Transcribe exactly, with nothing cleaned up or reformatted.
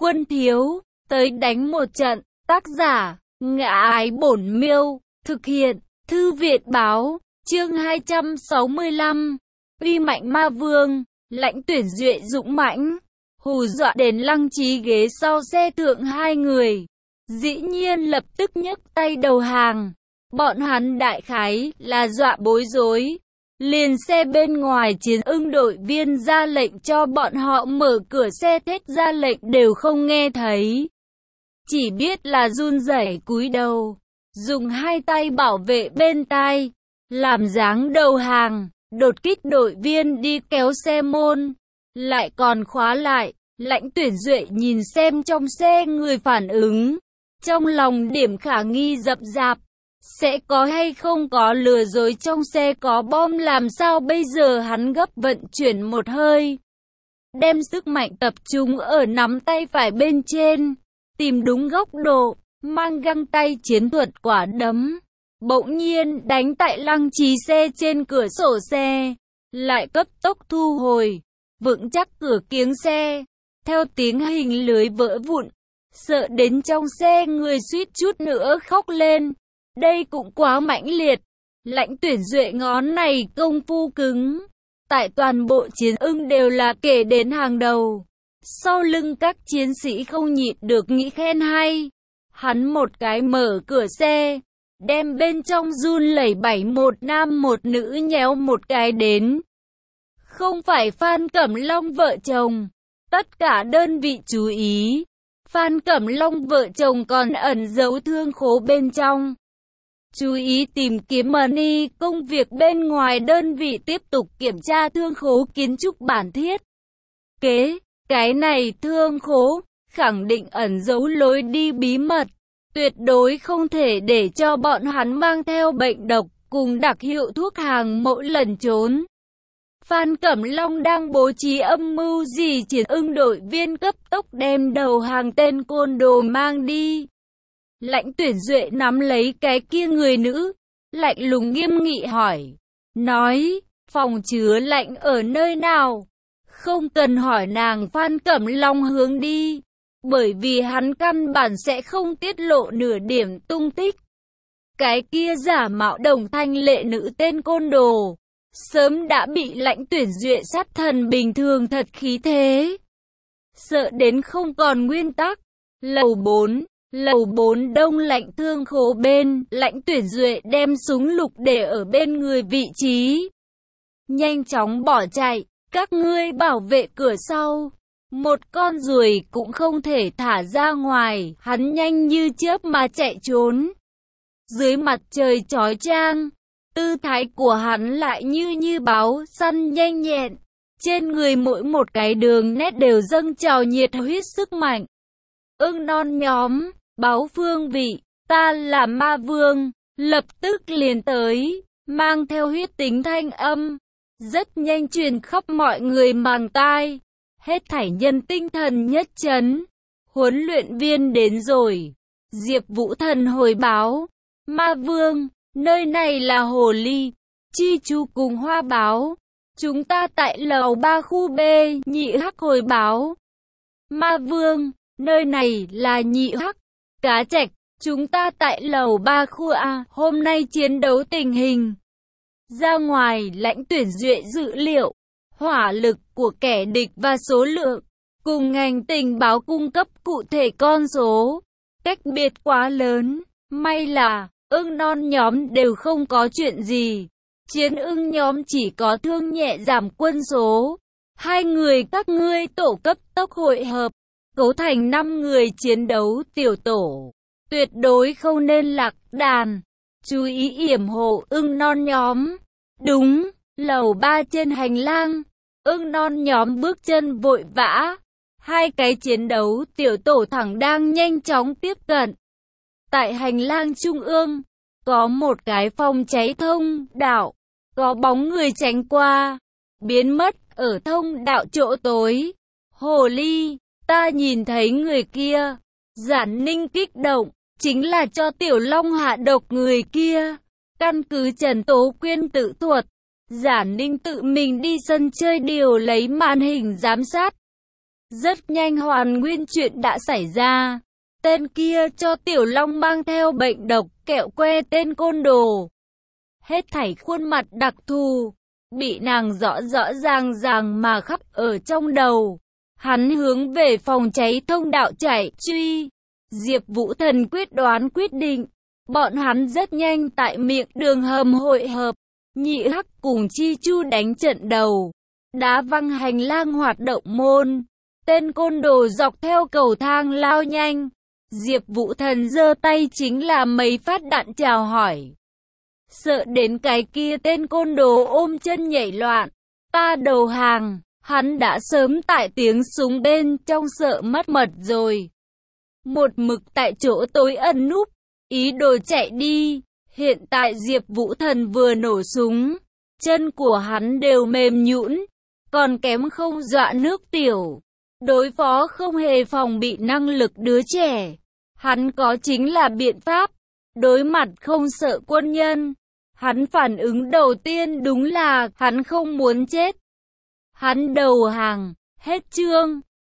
Quân thiếu, tới đánh một trận. Tác giả, Ngã Ái Bổn Miêu. Thực hiện, Thư Việt Báo. Chương hai trăm sáu mươi lăm. Uy mạnh ma vương. Lãnh Tuyển Duệ dũng mãnh, hù dọa đến Lăng Chí ghế sau xe thượng hai người. Dĩ nhiên lập tức nhấc tay đầu hàng. Bọn hắn đại khái là dọa bối rối. Liền xe bên ngoài Chiến Ưng đội viên ra lệnh cho bọn họ mở cửa xe, thét ra lệnh đều không nghe thấy. Chỉ biết là run rẩy cúi đầu, dùng hai tay bảo vệ bên tai, làm dáng đầu hàng. Đột kích đội viên đi kéo xe môn, lại còn khóa lại. Lãnh Tuyển Duệ nhìn xem trong xe người phản ứng, trong lòng điểm khả nghi rậm rạp. Sẽ có hay không có lừa dối, trong xe có bom làm sao bây giờ? Hắn gấp vận chuyển một hơi, đem sức mạnh tập trung ở nắm tay phải bên trên, tìm đúng góc độ, mang găng tay chiến thuật quả đấm. Bỗng nhiên đánh tại Lăng Chí xe trên cửa sổ xe, lại cấp tốc thu hồi, vững chắc cửa kiếng xe. Theo tiếng hình lưới vỡ vụn, sợ đến trong xe người suýt chút nữa khóc lên. Đây cũng quá mãnh liệt. Lãnh Tuyển Duệ ngón này công phu cứng, tại toàn bộ Chiến Ưng đều là kể đến hàng đầu. Sau lưng các chiến sĩ không nhịn được nghĩ khen hay. Hắn một cái mở cửa xe, đem bên trong run lẩy bẩy một nam một nữ nhéo một cái đến. Không phải Phan Cẩm Long vợ chồng. Tất cả đơn vị chú ý, Phan Cẩm Long vợ chồng còn ẩn giấu thương khố bên trong. Chú ý tìm kiếm money. Công việc bên ngoài đơn vị tiếp tục kiểm tra thương khố kiến trúc bản thiết kế. Cái này thương khố khẳng định ẩn giấu lối đi bí mật, tuyệt đối không thể để cho bọn hắn mang theo bệnh độc cùng đặc hiệu thuốc hàng mẫu lẩn trốn. Phan Cẩm Long đang bố trí âm mưu gì? Chiến Ưng đội viên cấp tốc đem đầu hàng tên côn đồ mang đi. Lãnh Tuyển Duệ nắm lấy cái kia người nữ, lạnh lùng nghiêm nghị hỏi, nói, phòng chứa lạnh ở nơi nào? Không cần hỏi nàng. Phan Cẩm Long hướng đi, bởi vì hắn căn bản sẽ không tiết lộ nửa điểm tung tích. Cái kia giả mạo Đồng Thanh Lệ nữ tên côn đồ, sớm đã bị Lãnh Tuyển Duệ sát thần bình thường thật khí thế, sợ đến không còn nguyên tắc. Lầu bốn, lầu bốn đông lạnh thương khố bên, Lãnh Tuyển Duệ đem súng lục để ở bên người vị trí, nhanh chóng bỏ chạy. Các ngươi bảo vệ cửa sau, một con ruồi cũng không thể thả ra ngoài. Hắn nhanh như chớp mà chạy trốn. Dưới mặt trời chói chang, tư thái của hắn lại như như báo săn nhanh nhẹn. Trên người mỗi một cái đường nét đều dâng trào nhiệt huyết sức mạnh. Ưng non nhóm, báo phương vị, ta là ma vương, lập tức liền tới, mang theo huyết tính thanh âm, rất nhanh truyền khắp mọi người màng tai. Hết thảy nhân tinh thần nhất chấn. Huấn luyện viên đến rồi. Diệp Vũ Thần hồi báo, ma vương, nơi này là Hồ Ly, Chi Chu cùng Hoa Báo. Chúng ta tại lầu ba khu B. Nhị Hắc hồi báo, ma vương, nơi này là Nhị Hắc, Cá Trạch. Chúng ta tại lầu ba khu A. Hôm nay chiến đấu tình hình ra ngoài Lãnh Tuyển Duệ dự liệu, hỏa lực của kẻ địch và số lượng, cùng ngành tình báo cung cấp cụ thể con số, cách biệt quá lớn. May là Ưng non nhóm đều không có chuyện gì. Chiến Ưng nhóm chỉ có thương nhẹ giảm quân số. Hai người các ngươi tổ cấp tốc hội hợp, cấu thành năm người chiến đấu tiểu tổ. Tuyệt đối không nên lạc đàn. Chú ý yểm hộ Ưng non nhóm. Đúng, lầu ba trên hành lang. Ưng non nhóm bước chân vội vã. Hai cái chiến đấu tiểu tổ thẳng đang nhanh chóng tiếp cận. Tại hành lang trung ương, có một cái phòng cháy thông đạo. Có bóng người tránh qua, biến mất ở thông đạo chỗ tối. Hồ Ly, ta nhìn thấy người kia. Giản Ninh kích động, chính là cho Tiểu Long hạ độc người kia. Căn cứ Trần Tố Quyên tự thuật, Giản Ninh tự mình đi sân chơi điều lấy màn hình giám sát. Rất nhanh hoàn nguyên chuyện đã xảy ra. Tên kia cho Tiểu Long mang theo bệnh độc, kẹo que tên côn đồ. Hết thảy khuôn mặt đặc thù, bị nàng rõ rõ ràng ràng mà khắc ở trong đầu. Hắn hướng về phòng cháy thông đạo chạy, truy. Diệp Vũ Thần quyết đoán quyết định. Bọn hắn rất nhanh tại miệng đường hầm hội hợp. Nhị Hắc cùng Chi Chu đánh trận đầu. Đá văng hành lang hoạt động môn. Tên côn đồ dọc theo cầu thang lao nhanh. Diệp Vũ Thần giơ tay chính là mấy phát đạn chào hỏi. Sợ đến cái kia tên côn đồ ôm chân nhảy loạn. Ta đầu hàng, hắn đã sớm tại tiếng súng bên trong sợ mất mật rồi. Một mực tại chỗ tối ẩn núp, ý đồ chạy đi. Hiện tại Diệp Vũ Thần vừa nổ súng, chân của hắn đều mềm nhũn, còn kém không dọa nước tiểu. Đối phó không hề phòng bị năng lực đứa trẻ, hắn có chính là biện pháp. Đối mặt không sợ quân nhân, hắn phản ứng đầu tiên đúng là hắn không muốn chết. Hắn đầu hàng, hết chương.